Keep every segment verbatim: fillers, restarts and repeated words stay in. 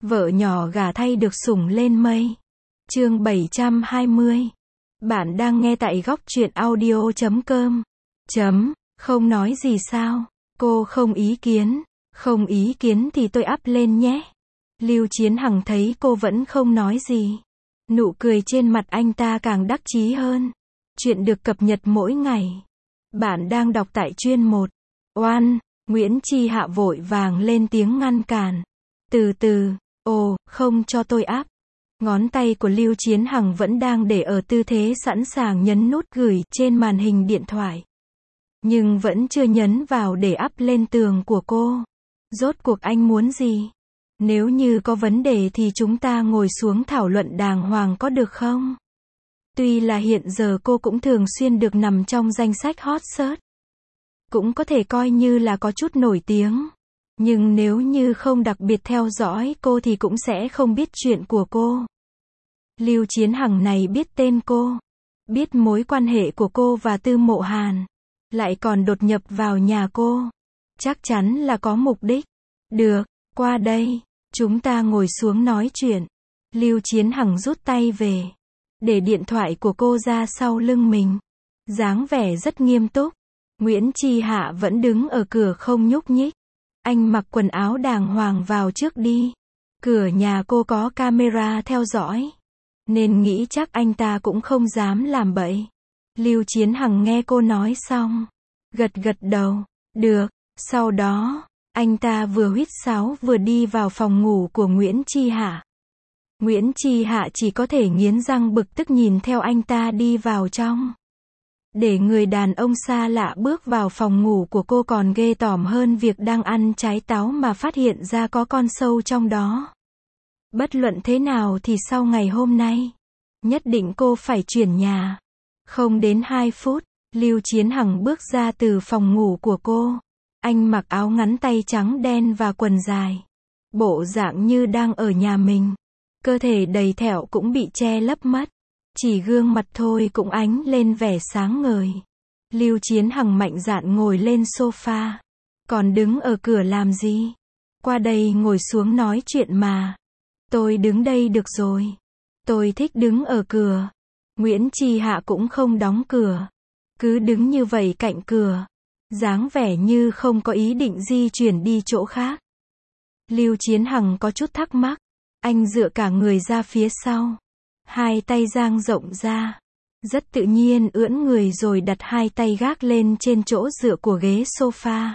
Vợ nhỏ gả thay được sủng lên mây. Chương bảy trăm hai mươi. Bạn đang nghe tại góc truyện audio chấm com. Chấm, không nói gì sao? Cô không ý kiến. Không ý kiến thì tôi up lên nhé. Lưu Chiến Hằng thấy cô vẫn không nói gì. Nụ cười trên mặt anh ta càng đắc chí hơn. Chuyện được cập nhật mỗi ngày. Bạn đang đọc tại chuyên một. Oan, Nguyễn Chi Hạ vội vàng lên tiếng ngăn cản. Từ từ, ồ, không cho tôi up. Ngón tay của Lưu Chiến Hằng vẫn đang để ở tư thế sẵn sàng nhấn nút gửi trên màn hình điện thoại. Nhưng vẫn chưa nhấn vào để up lên tường của cô. Rốt cuộc anh muốn gì? Nếu như có vấn đề thì chúng ta ngồi xuống thảo luận đàng hoàng có được không? Tuy là hiện giờ cô cũng thường xuyên được nằm trong danh sách hot search. Cũng có thể coi như là có chút nổi tiếng. Nhưng nếu như không đặc biệt theo dõi cô thì cũng sẽ không biết chuyện của cô. Lưu Chiến Hằng này biết tên cô. Biết mối quan hệ của cô và Tư Mộ Hàn. Lại còn đột nhập vào nhà cô. Chắc chắn là có mục đích. Được, qua đây. Chúng ta ngồi xuống nói chuyện. Lưu Chiến Hằng rút tay về. Để điện thoại của cô ra sau lưng mình. Dáng vẻ rất nghiêm túc. Nguyễn Chi Hạ vẫn đứng ở cửa không nhúc nhích. Anh mặc quần áo đàng hoàng vào trước đi. Cửa nhà cô có camera theo dõi. Nên nghĩ chắc anh ta cũng không dám làm bậy. Lưu Chiến Hằng nghe cô nói xong. Gật gật đầu. Được. Sau đó, anh ta vừa huýt sáo vừa đi vào phòng ngủ của Nguyễn Chi Hạ. Nguyễn Chi Hạ chỉ có thể nghiến răng bực tức nhìn theo anh ta đi vào trong. Để người đàn ông xa lạ bước vào phòng ngủ của cô còn ghê tởm hơn việc đang ăn trái táo mà phát hiện ra có con sâu trong đó. Bất luận thế nào thì sau ngày hôm nay, nhất định cô phải chuyển nhà. Không đến hai phút, Lưu Chiến Hằng bước ra từ phòng ngủ của cô. Anh mặc áo ngắn tay trắng đen và quần dài. Bộ dạng như đang ở nhà mình. Cơ thể đầy thẹo cũng bị che lấp mất. Chỉ gương mặt thôi cũng ánh lên vẻ sáng ngời. Lưu Chiến Hằng mạnh dạn ngồi lên sofa. Còn đứng ở cửa làm gì? Qua đây ngồi xuống nói chuyện mà. Tôi đứng đây được rồi. Tôi thích đứng ở cửa. Nguyễn Chi Hạ cũng không đóng cửa. Cứ đứng như vậy cạnh cửa. Dáng vẻ như không có ý định di chuyển đi chỗ khác. Lưu Chiến Hằng có chút thắc mắc. Anh dựa cả người ra phía sau. Hai tay dang rộng ra. Rất tự nhiên ưỡn người rồi đặt hai tay gác lên trên chỗ dựa của ghế sofa.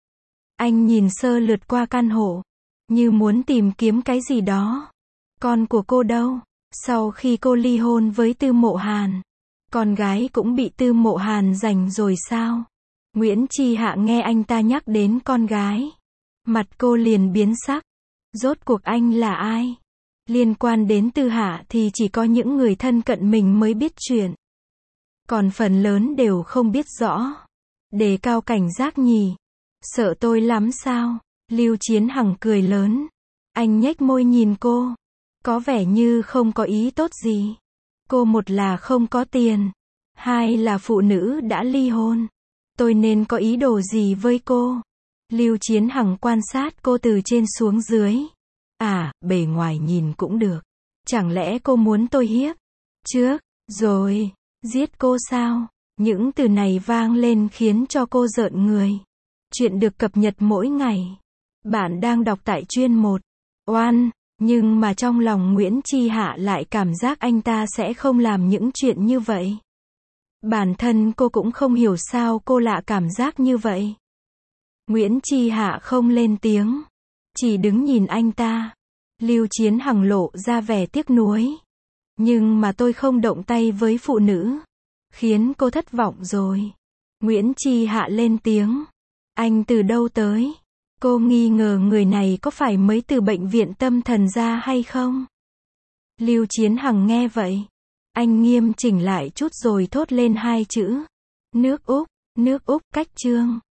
Anh nhìn sơ lượt qua căn hộ. Như muốn tìm kiếm cái gì đó. Con của cô đâu? Sau khi cô ly hôn với Tư Mộ Hàn, con gái cũng bị Tư Mộ Hàn giành rồi sao? Nguyễn Chi Hạ nghe anh ta nhắc đến con gái. Mặt cô liền biến sắc. Rốt cuộc anh là ai? Liên quan đến Tư Hạ thì chỉ có những người thân cận mình mới biết chuyện. Còn phần lớn đều không biết rõ. Đề cao cảnh giác nhỉ? Sợ tôi lắm sao? Lưu Chiến Hằng cười lớn. Anh nhếch môi nhìn cô. Có vẻ như không có ý tốt gì. Cô một là không có tiền. Hai là phụ nữ đã ly hôn. Tôi nên có ý đồ gì với cô? Lưu Chiến Hằng quan sát cô từ trên xuống dưới. À, bề ngoài nhìn cũng được. Chẳng lẽ cô muốn tôi hiếp? Trước, rồi, giết cô sao? Những từ này vang lên khiến cho cô rợn người. Chuyện được cập nhật mỗi ngày. Bạn đang đọc tại chuyên một. Oan, nhưng mà trong lòng Nguyễn Chi Hạ lại cảm giác anh ta sẽ không làm những chuyện như vậy. Bản thân cô cũng không hiểu sao cô lạ cảm giác như vậy. Nguyễn Chi Hạ không lên tiếng. Chỉ đứng nhìn anh ta. Lưu Chiến Hằng lộ ra vẻ tiếc nuối. Nhưng mà tôi không động tay với phụ nữ. Khiến cô thất vọng rồi. Nguyễn Chi Hạ lên tiếng. Anh từ đâu tới? Cô nghi ngờ người này có phải mới từ bệnh viện tâm thần ra hay không? Lưu Chiến Hằng nghe vậy. Anh nghiêm chỉnh lại chút rồi thốt lên hai chữ. Nước Úc, nước Úc cách chương.